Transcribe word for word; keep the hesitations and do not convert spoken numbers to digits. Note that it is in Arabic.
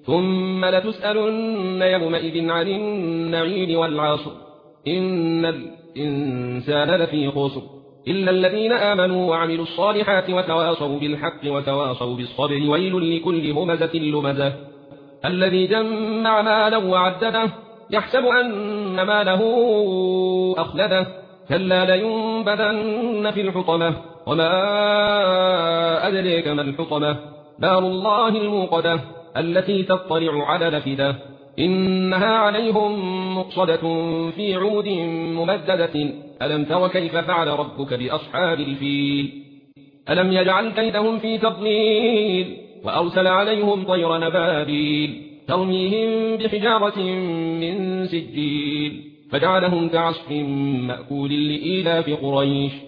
ثم لتسألن يومئذ عن النعيم والعصر إن الإنسان لفي خسر إلا الذين آمنوا وعملوا الصالحات وتواصوا بالحق وتواصوا بالصبر ويل لكل همزة لمزة الذي جمع مالا وعدده يحسب أن ماله أخلده كلا لينبذن في الحطمة وما أدريك ما الحطمة نار الله الموقدة التي تطلع على الأفئدة إنها عليهم مؤصدة في عمد ممددة ألم تر كيف فعل ربك بأصحاب الفيل ألم يجعل كيدهم في تضليل وأرسل عليهم طير نبابيل ترميهم بحجارة من سجيل فجعلهم كعصف مأكول لإيلاف قريش